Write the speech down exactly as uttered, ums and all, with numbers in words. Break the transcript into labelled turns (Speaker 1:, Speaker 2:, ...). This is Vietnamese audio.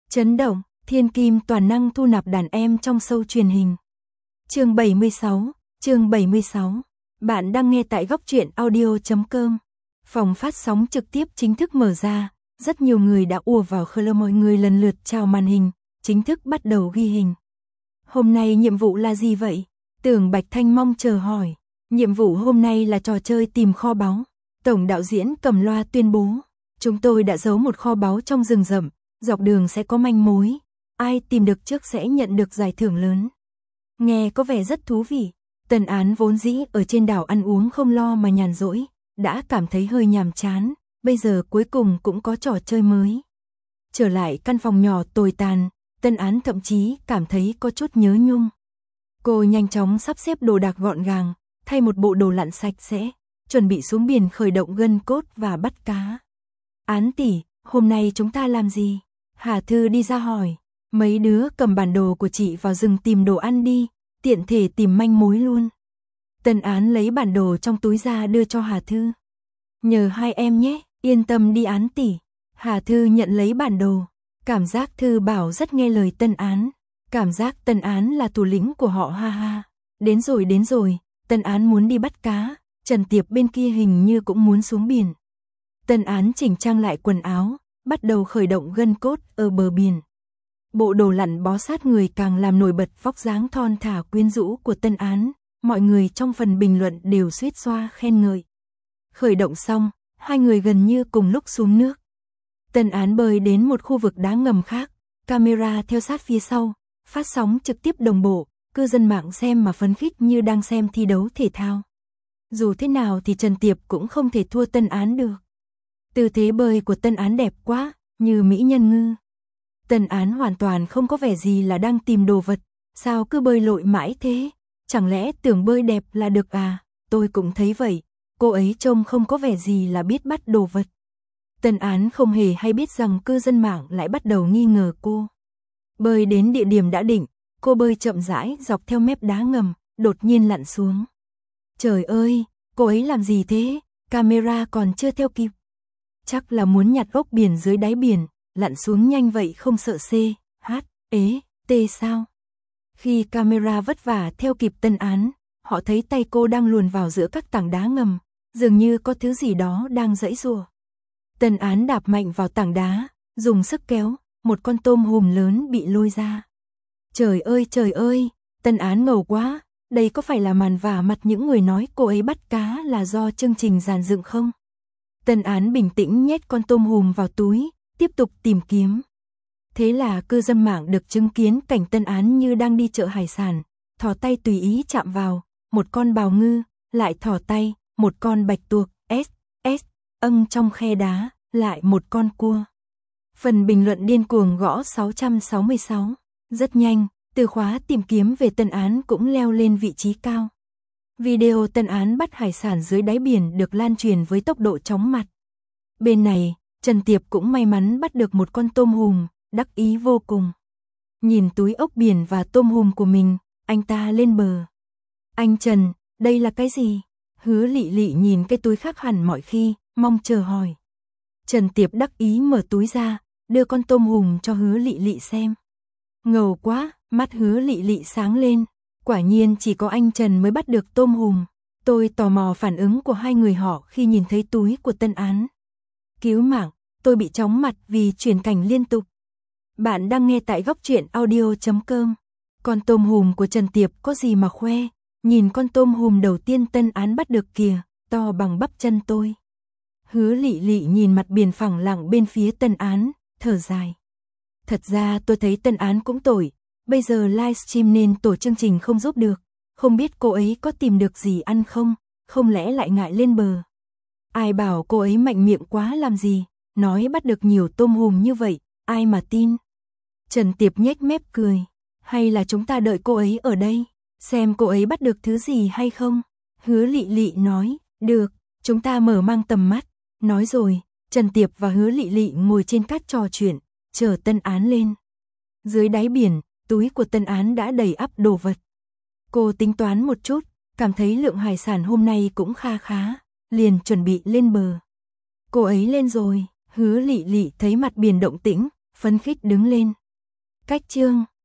Speaker 1: Chấn động, thiên kim toàn năng thu nạp đàn em trong show truyền hình. Chương bảy mươi sáu, chương bảy mươi sáu. Bạn đang nghe tại góc truyện audio chấm com. Phòng phát sóng trực tiếp chính thức mở ra, rất nhiều người đã ùa vào khờ mọi người lần lượt chào màn hình, chính thức bắt đầu ghi hình. Hôm nay nhiệm vụ là gì vậy? Tưởng Bạch Thanh mong chờ hỏi. Nhiệm vụ hôm nay là trò chơi tìm kho báu. Tổng đạo diễn cầm loa tuyên bố. Chúng tôi đã giấu một kho báu trong rừng rậm, dọc đường sẽ có manh mối. Ai tìm được trước sẽ nhận được giải thưởng lớn. Nghe có vẻ rất thú vị. Tân Án vốn dĩ ở trên đảo ăn uống không lo mà nhàn rỗi, đã cảm thấy hơi nhàm chán, bây giờ cuối cùng cũng có trò chơi mới. Trở lại căn phòng nhỏ tồi tàn, Tân Án thậm chí cảm thấy có chút nhớ nhung. Cô nhanh chóng sắp xếp đồ đạc gọn gàng, thay một bộ đồ lặn sạch sẽ, chuẩn bị xuống biển khởi động gân cốt và bắt cá. Án tỷ, hôm nay chúng ta làm gì? Hà Thư đi ra hỏi. Mấy đứa cầm bản đồ của chị vào rừng tìm đồ ăn đi, tiện thể tìm manh mối luôn. Tân Án lấy bản đồ trong túi ra đưa cho Hà Thư. Nhờ hai em nhé, yên tâm đi Án tỷ. Hà Thư nhận lấy bản đồ. Cảm giác Thư bảo rất nghe lời Tân Án. Cảm giác Tân Án là thủ lĩnh của họ ha ha. Đến rồi đến rồi, Tân Án muốn đi bắt cá. Trần Tiệp bên kia hình như cũng muốn xuống biển. Tân Án chỉnh trang lại quần áo, bắt đầu khởi động gân cốt ở bờ biển. Bộ đồ lặn bó sát người càng làm nổi bật vóc dáng thon thả quyến rũ của Tân Án, mọi người trong phần bình luận đều suýt xoa khen ngợi. Khởi động xong, hai người gần như cùng lúc xuống nước. Tân Án bơi đến một khu vực đá ngầm khác, camera theo sát phía sau, phát sóng trực tiếp đồng bộ, cư dân mạng xem mà phấn khích như đang xem thi đấu thể thao. Dù thế nào thì Trần Tiệp cũng không thể thua Tân Án được. Tư thế bơi của Tân Án đẹp quá, như mỹ nhân ngư. Tân Án hoàn toàn không có vẻ gì là đang tìm đồ vật, sao cứ bơi lội mãi thế? Chẳng lẽ tưởng bơi đẹp là được à? Tôi cũng thấy vậy, cô ấy trông không có vẻ gì là biết bắt đồ vật. Tân Án không hề hay biết rằng cư dân mạng lại bắt đầu nghi ngờ cô. Bơi đến địa điểm đã định, cô bơi chậm rãi dọc theo mép đá ngầm, đột nhiên lặn xuống. Trời ơi, cô ấy làm gì thế? Camera còn chưa theo kịp. Chắc là muốn nhặt ốc biển dưới đáy biển, lặn xuống nhanh vậy không sợ C, H, ế, T sao? Khi camera vất vả theo kịp Tân Án, họ thấy tay cô đang luồn vào giữa các tảng đá ngầm, dường như có thứ gì đó đang giãy giụa. Tân Án đạp mạnh vào tảng đá, dùng sức kéo, một con tôm hùm lớn bị lôi ra. Trời ơi trời ơi, Tân Án ngầu quá, đây có phải là màn vả mặt những người nói cô ấy bắt cá là do chương trình dàn dựng không? Tân Án bình tĩnh nhét con tôm hùm vào túi, tiếp tục tìm kiếm. Thế là cư dân mạng được chứng kiến cảnh Tân Án như đang đi chợ hải sản, thò tay tùy ý chạm vào, một con bào ngư, lại thò tay, một con bạch tuộc, S, S, âng trong khe đá, lại một con cua. Phần bình luận điên cuồng gõ sáu trăm sáu mươi sáu. Rất nhanh, từ khóa tìm kiếm về Tân Án cũng leo lên vị trí cao. Video Tân Án bắt hải sản dưới đáy biển được lan truyền với tốc độ chóng mặt. Bên này, Trần Tiệp cũng may mắn bắt được một con tôm hùm, đắc ý vô cùng. Nhìn túi ốc biển và tôm hùm của mình, anh ta lên bờ. Anh Trần, đây là cái gì? Hứa Lị Lị nhìn cái túi khác hẳn mọi khi, mong chờ hỏi. Trần Tiệp đắc ý mở túi ra, đưa con tôm hùm cho Hứa Lị Lị xem. Ngầu quá, mắt Hứa Lị Lị sáng lên. Quả nhiên chỉ có anh Trần mới bắt được tôm hùm. Tôi tò mò phản ứng của hai người họ khi nhìn thấy túi của Tân Án. Cứu mạng, tôi bị chóng mặt vì chuyển cảnh liên tục. Bạn đang nghe tại góc truyện audio chấm com. Con tôm hùm của Trần Tiệp có gì mà khoe? Nhìn con tôm hùm đầu tiên Tân Án bắt được kìa, to bằng bắp chân tôi. Hứa Lị Lị nhìn mặt biển phẳng lặng bên phía Tân Án, thở dài. Thật ra tôi thấy Tân Án cũng tội. Bây giờ livestream nên tổ chương trình không giúp được, không biết cô ấy có tìm được gì ăn không, không lẽ lại ngại lên bờ. Ai bảo cô ấy mạnh miệng quá làm gì, nói bắt được nhiều tôm hùm như vậy, ai mà tin. Trần Tiệp nhếch mép cười, hay là chúng ta đợi cô ấy ở đây, xem cô ấy bắt được thứ gì hay không. Hứa Lị Lị nói, được, chúng ta mở mang tầm mắt. Nói rồi, Trần Tiệp và Hứa Lị Lị ngồi trên cát trò chuyện, chờ Tân Án lên. Dưới đáy biển, túi của Tân Án đã đầy ắp đồ vật. Cô tính toán một chút, cảm thấy lượng hải sản hôm nay cũng kha khá, liền chuẩn bị lên bờ. Cô ấy lên rồi, Hứa Lị Lị thấy mặt biển động tĩnh, phấn khích đứng lên. Cách chương